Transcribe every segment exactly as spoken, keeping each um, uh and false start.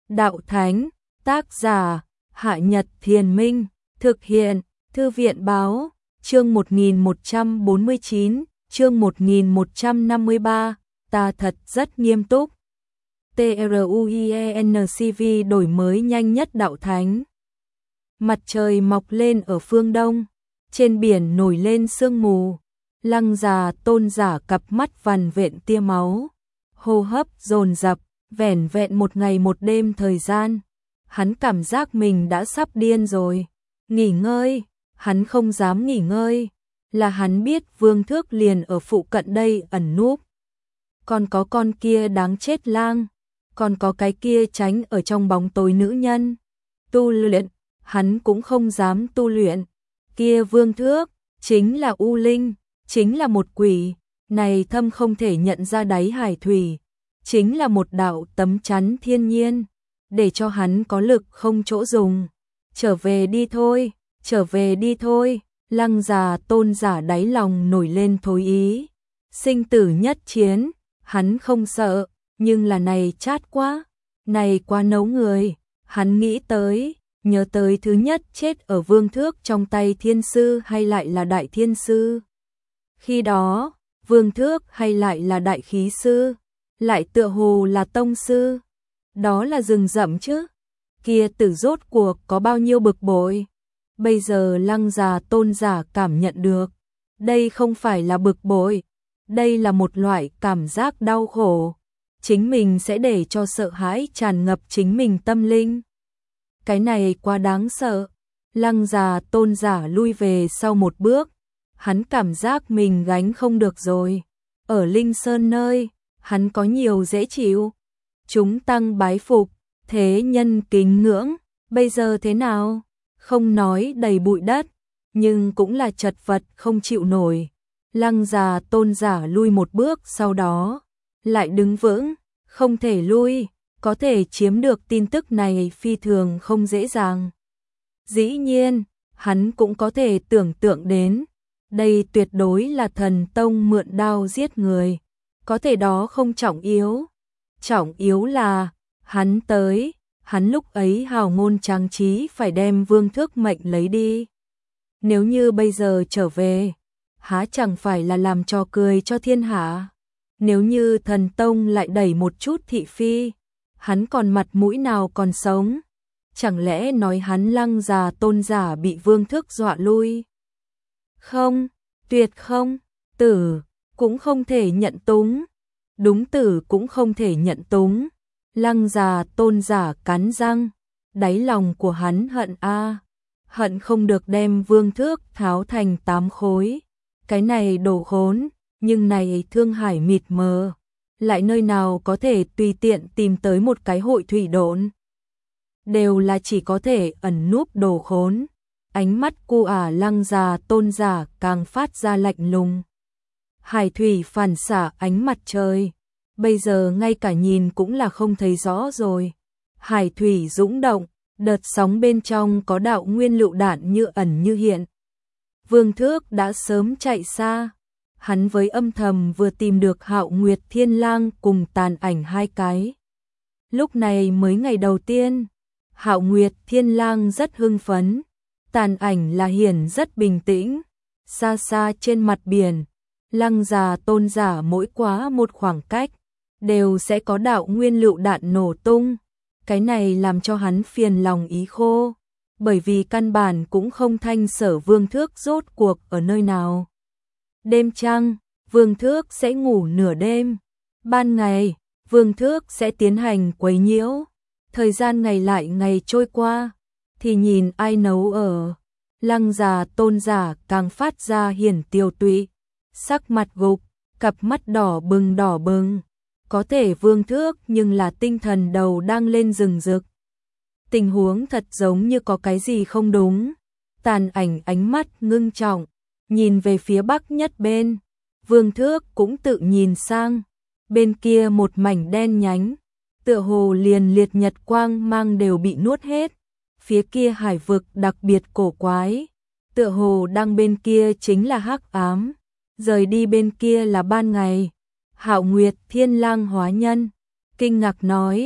Đạo Thánh, tác giả, Hạ Nhật Thiền Minh, thực hiện, Thư viện Báo, chương một nghìn một trăm bốn mươi chín, chương một nghìn một trăm năm mươi ba, ta thật rất nghiêm túc. TRUIENCV đổi mới nhanh nhất Đạo Thánh. Mặt trời mọc lên ở phương đông, trên biển nổi lên sương mù, Lăng già Tôn Giả cặp mắt vằn vện tia máu, hô hấp dồn dập, vẻn vẹn một ngày một đêm thời gian, hắn cảm giác mình đã sắp điên rồi. Nghỉ ngơi, hắn không dám nghỉ ngơi, là hắn biết Vương Thước liền ở phụ cận đây ẩn núp. Còn có con kia đáng chết lang, còn có cái kia tránh ở trong bóng tối nữ nhân. Tu luyện, hắn cũng không dám tu luyện. Kia Vương Thước, chính là U Linh, chính là một quỷ, này thâm không thể nhận ra đáy hải thủy, chính là một đạo tấm chắn thiên nhiên, để cho hắn có lực không chỗ dùng. Trở về đi thôi, trở về đi thôi, Lăng già Tôn Giả đáy lòng nổi lên thối ý. Sinh tử nhất chiến, hắn không sợ, nhưng là này chát quá, này quá nấu người. Hắn nghĩ tới, nhớ tới thứ nhất chết ở Vương Thước trong tay thiên sư hay lại là đại thiên sư. Khi đó, Vương Thước hay lại là đại khí sư, lại tựa hồ là tông sư. Đó là rừng rậm chứ, kia tử rốt cuộc có bao nhiêu bực bội. Bây giờ Lăng già Tôn Giả cảm nhận được, đây không phải là bực bội, đây là một loại cảm giác đau khổ. Chính mình sẽ để cho sợ hãi tràn ngập chính mình tâm linh. Cái này quá đáng sợ. Lăng già Tôn Giả lui về sau một bước, hắn cảm giác mình gánh không được rồi. Ở Linh Sơn nơi, hắn có nhiều dễ chịu. Chúng tăng bái phục, thế nhân kính ngưỡng, bây giờ thế nào? Không nói đầy bụi đất, nhưng cũng là chật vật không chịu nổi. Lăng già Tôn Giả lui một bước, sau đó lại đứng vững, không thể lui, có thể chiếm được tin tức này phi thường không dễ dàng. Dĩ nhiên, hắn cũng có thể tưởng tượng đến, đây tuyệt đối là thần tông mượn đao giết người, có thể đó không trọng yếu. Trọng yếu là, hắn tới, hắn lúc ấy hào ngôn trang trí phải đem Vương Thước mệnh lấy đi. Nếu như bây giờ trở về, há chẳng phải là làm trò cười cho thiên hạ. Nếu như thần tông lại đẩy một chút thị phi, hắn còn mặt mũi nào còn sống? Chẳng lẽ nói hắn Lăng già Tôn Giả bị Vương Thước dọa lui? Không, tuyệt không, tử cũng không thể nhận túng. Đúng, tử cũng không thể nhận túng. Lăng già Tôn Giả cắn răng, đáy lòng của hắn hận a, hận không được đem Vương Thước tháo thành tám khối. Cái này đồ khốn, nhưng này thương hải mịt mờ, lại nơi nào có thể tùy tiện tìm tới một cái hội thủy độn. Đều là chỉ có thể ẩn núp đồ khốn. Ánh mắt cu ả Lăng già Tôn Giả càng phát ra lạnh lùng. Hải thủy phản xạ ánh mặt trời, bây giờ ngay cả nhìn cũng là không thấy rõ rồi. Hải thủy dũng động, đợt sóng bên trong có đạo nguyên lựu đạn như ẩn như hiện. Vương Thước đã sớm chạy xa, hắn với âm thầm vừa tìm được Hạo Nguyệt Thiên Lang cùng Tàn Ảnh hai cái. Lúc này mới ngày đầu tiên, Hạo Nguyệt Thiên Lang rất hưng phấn, Tàn Ảnh là hiển rất bình tĩnh. Xa xa trên mặt biển, Lăng già Tôn Giả mỗi quá một khoảng cách, đều sẽ có đạo nguyên lựu đạn nổ tung. Cái này làm cho hắn phiền lòng ý khô, bởi vì căn bản cũng không thanh sở Vương Thước rốt cuộc ở nơi nào. Đêm trăng, Vương Thước sẽ ngủ nửa đêm. Ban ngày, Vương Thước sẽ tiến hành quấy nhiễu. Thời gian ngày lại ngày trôi qua, thì nhìn ai nấu ở. Lăng già Tôn Giả càng phát ra hiển tiều tụy, sắc mặt gục, cặp mắt đỏ bừng đỏ bừng. Có thể Vương Thước nhưng là tinh thần đầu đang lên rừng rực. Tình huống thật giống như có cái gì không đúng. Tàn Ảnh ánh mắt ngưng trọng, nhìn về phía bắc nhất bên. Vương Thước cũng tự nhìn sang. Bên kia một mảnh đen nhánh, tựa hồ liền liệt nhật quang mang đều bị nuốt hết. Phía kia hải vực đặc biệt cổ quái, tựa hồ đang bên kia chính là hắc ám, rời đi bên kia là ban ngày. Hạo Nguyệt Thiên Lang hóa nhân, kinh ngạc nói,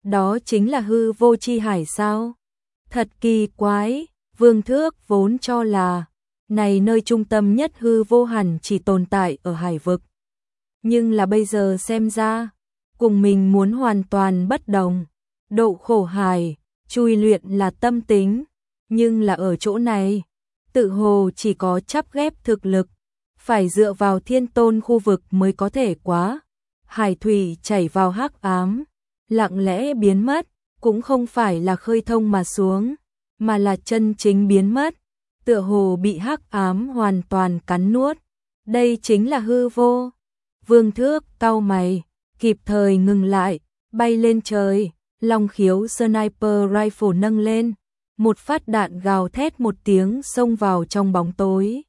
Đó chính là hư vô chi hải sao? Thật kỳ quái, Vương Thước vốn cho là này nơi trung tâm nhất hư vô hẳn chỉ tồn tại ở hải vực. Nhưng là bây giờ xem ra, cùng mình muốn hoàn toàn bất đồng. Độ khổ hải, chui luyện là tâm tính, nhưng là ở chỗ này, tự hồ chỉ có chắp ghép thực lực, phải dựa vào thiên tôn khu vực mới có thể quá. Hải thủy chảy vào hắc ám, lặng lẽ biến mất, cũng không phải là khơi thông mà xuống, mà là chân chính biến mất, tựa hồ bị hắc ám hoàn toàn cắn nuốt. Đây chính là hư vô. Vương Thước cau mày, kịp thời ngừng lại, bay lên trời, long khiếu sniper rifle nâng lên, một phát đạn gào thét một tiếng xông vào trong bóng tối.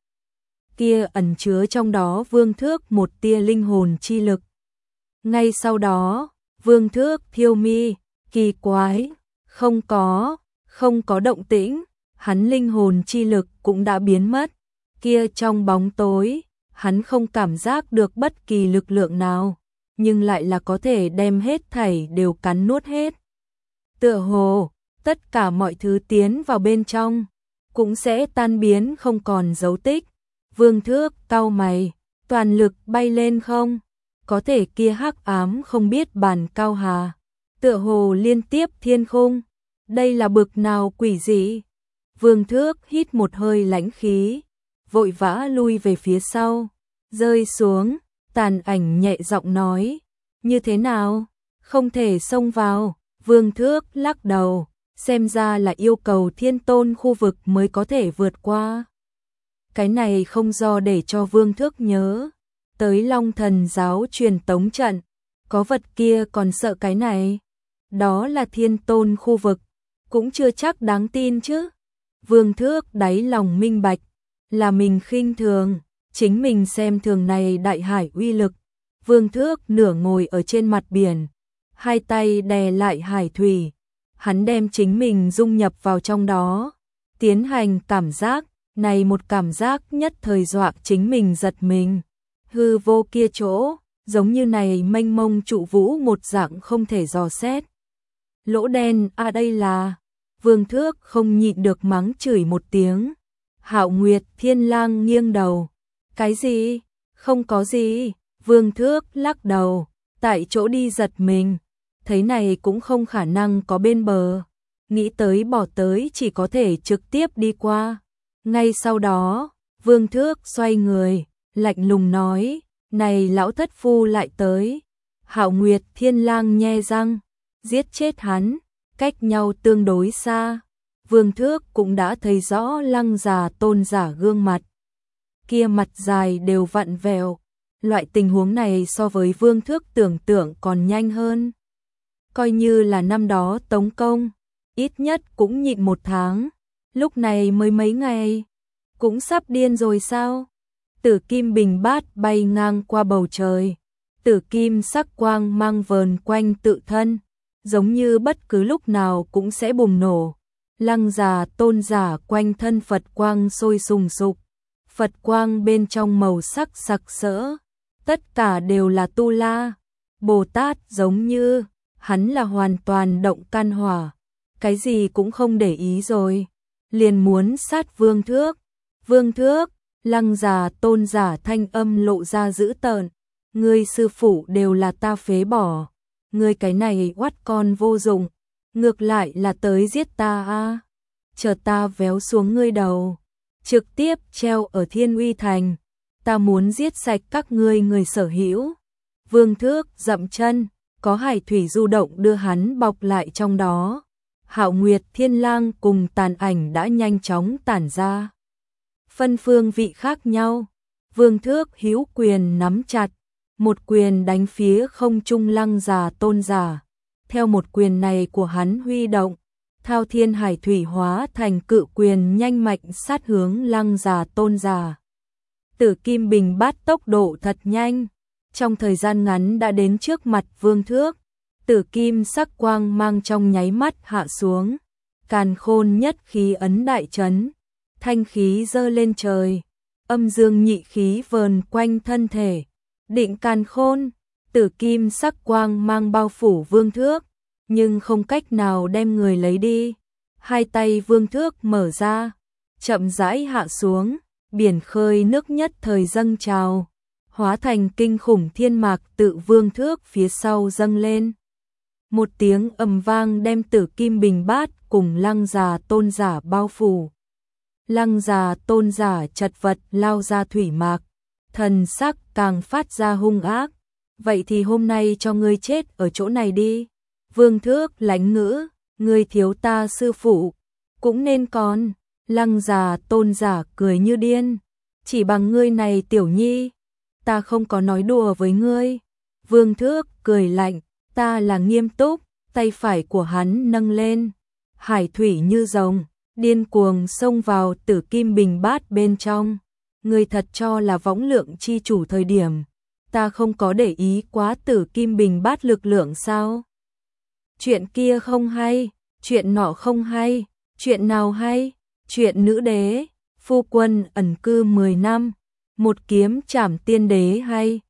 Kia ẩn chứa trong đó Vương Thước một tia linh hồn chi lực. Ngay sau đó, Vương Thước thiêu mi, kỳ quái, không có, không có động tĩnh, hắn linh hồn chi lực cũng đã biến mất. Kia trong bóng tối, hắn không cảm giác được bất kỳ lực lượng nào, nhưng lại là có thể đem hết thảy đều cắn nuốt hết. Tựa hồ, tất cả mọi thứ tiến vào bên trong, cũng sẽ tan biến không còn dấu tích. Vương Thước cau mày, toàn lực bay lên không? Có thể kia hắc ám không biết bàn cao hà, tựa hồ liên tiếp thiên khung. Đây là bực nào quỷ dị? Vương Thước hít một hơi lãnh khí, vội vã lui về phía sau, rơi xuống, tàn ảnh nhẹ giọng nói, như thế nào? Không thể xông vào. Vương Thước lắc đầu, xem ra là yêu cầu thiên tôn khu vực mới có thể vượt qua. Cái này không do để cho Vương Thước nhớ tới Long Thần giáo truyền tống trận, có vật kia còn sợ cái này. Đó là thiên tôn khu vực, cũng chưa chắc đáng tin chứ. Vương Thước đáy lòng minh bạch, là mình khinh thường, chính mình xem thường này đại hải uy lực. Vương Thước nửa ngồi ở trên mặt biển, hai tay đè lại hải thủy, hắn đem chính mình dung nhập vào trong đó, tiến hành cảm giác, này một cảm giác nhất thời dọa chính mình giật mình. Hư vô kia chỗ, giống như này mênh mông trụ vũ một dạng không thể dò xét. Lỗ đen, à đây là, Vương Thước không nhịn được mắng chửi một tiếng. Hạo Nguyệt Thiên Lang nghiêng đầu, cái gì? Không có gì. Vương Thước lắc đầu, tại chỗ đi giật mình, thấy này cũng không khả năng có bên bờ, nghĩ tới bỏ tới chỉ có thể trực tiếp đi qua. Ngay sau đó, Vương Thước xoay người, lạnh lùng nói, này lão thất phu lại tới. Hạo Nguyệt Thiên Lang nhe răng, giết chết hắn, cách nhau tương đối xa. Vương Thước cũng đã thấy rõ Lăng già tôn giả gương mặt. Kia mặt dài đều vặn vẹo. Loại tình huống này so với Vương Thước tưởng tượng còn nhanh hơn. Coi như là năm đó tống công, ít nhất cũng nhịn một tháng, lúc này mới mấy ngày, cũng sắp điên rồi sao? Tử kim bình bát bay ngang qua bầu trời, tử kim sắc quang mang vờn quanh tự thân, giống như bất cứ lúc nào cũng sẽ bùng nổ. Lăng già tôn giả quanh thân Phật quang sôi sùng sục, Phật quang bên trong màu sắc sặc sỡ, tất cả đều là tu la. Bồ Tát giống như, hắn là hoàn toàn động can hỏa, cái gì cũng không để ý rồi, liền muốn sát Vương Thước. Vương Thước, Lăng già tôn giả thanh âm lộ ra dữ tợn, ngươi sư phụ đều là ta phế bỏ, ngươi cái này oắt con vô dụng, ngược lại là tới giết ta a. À. Chờ ta véo xuống ngươi đầu, trực tiếp treo ở Thiên Uy Thành, ta muốn giết sạch các ngươi người sở hữu. Vương Thước dậm chân, có hải thủy du động đưa hắn bọc lại trong đó. Hạo Nguyệt Thiên Lang cùng tàn ảnh đã nhanh chóng tản ra. Phân phương vị khác nhau, Vương Thước hữu quyền nắm chặt, một quyền đánh phía không trung Lăng già tôn giả. Theo một quyền này của hắn huy động, thao thiên hải thủy hóa thành cự quyền nhanh mạnh sát hướng Lăng già tôn giả. Tử kim bình bát tốc độ thật nhanh, trong thời gian ngắn đã đến trước mặt Vương Thước. Tử kim sắc quang mang trong nháy mắt hạ xuống, càn khôn nhất khí ấn đại trấn, thanh khí dơ lên trời, âm dương nhị khí vờn quanh thân thể, định càn khôn. Tử kim sắc quang mang bao phủ Vương Thước, nhưng không cách nào đem người lấy đi. Hai tay Vương Thước mở ra, chậm rãi hạ xuống, biển khơi nước nhất thời dâng trào, hóa thành kinh khủng thiên mạc tự Vương Thước phía sau dâng lên. Một tiếng ầm vang đem Tử Kim Bình Bát cùng Lăng Già Tôn Giả bao phủ. Lăng Già Tôn Giả chật vật lao ra thủy mạc, thần sắc càng phát ra hung ác. Vậy thì hôm nay cho ngươi chết ở chỗ này đi. Vương Thước lãnh ngữ, ngươi thiếu ta sư phụ, cũng nên còn. Lăng Già Tôn Giả cười như điên, chỉ bằng ngươi này tiểu nhi, ta không có nói đùa với ngươi. Vương Thước cười lạnh, ta là nghiêm túc, tay phải của hắn nâng lên, hải thủy như rồng, điên cuồng xông vào Tử Kim Bình Bát bên trong. Ngươi thật cho là võng lượng chi chủ thời điểm, ta không có để ý quá Tử Kim Bình Bát lực lượng sao? Chuyện kia không hay, chuyện nọ không hay, chuyện nào hay? Chuyện nữ đế, phu quân ẩn cư mười năm, một kiếm trảm tiên đế hay?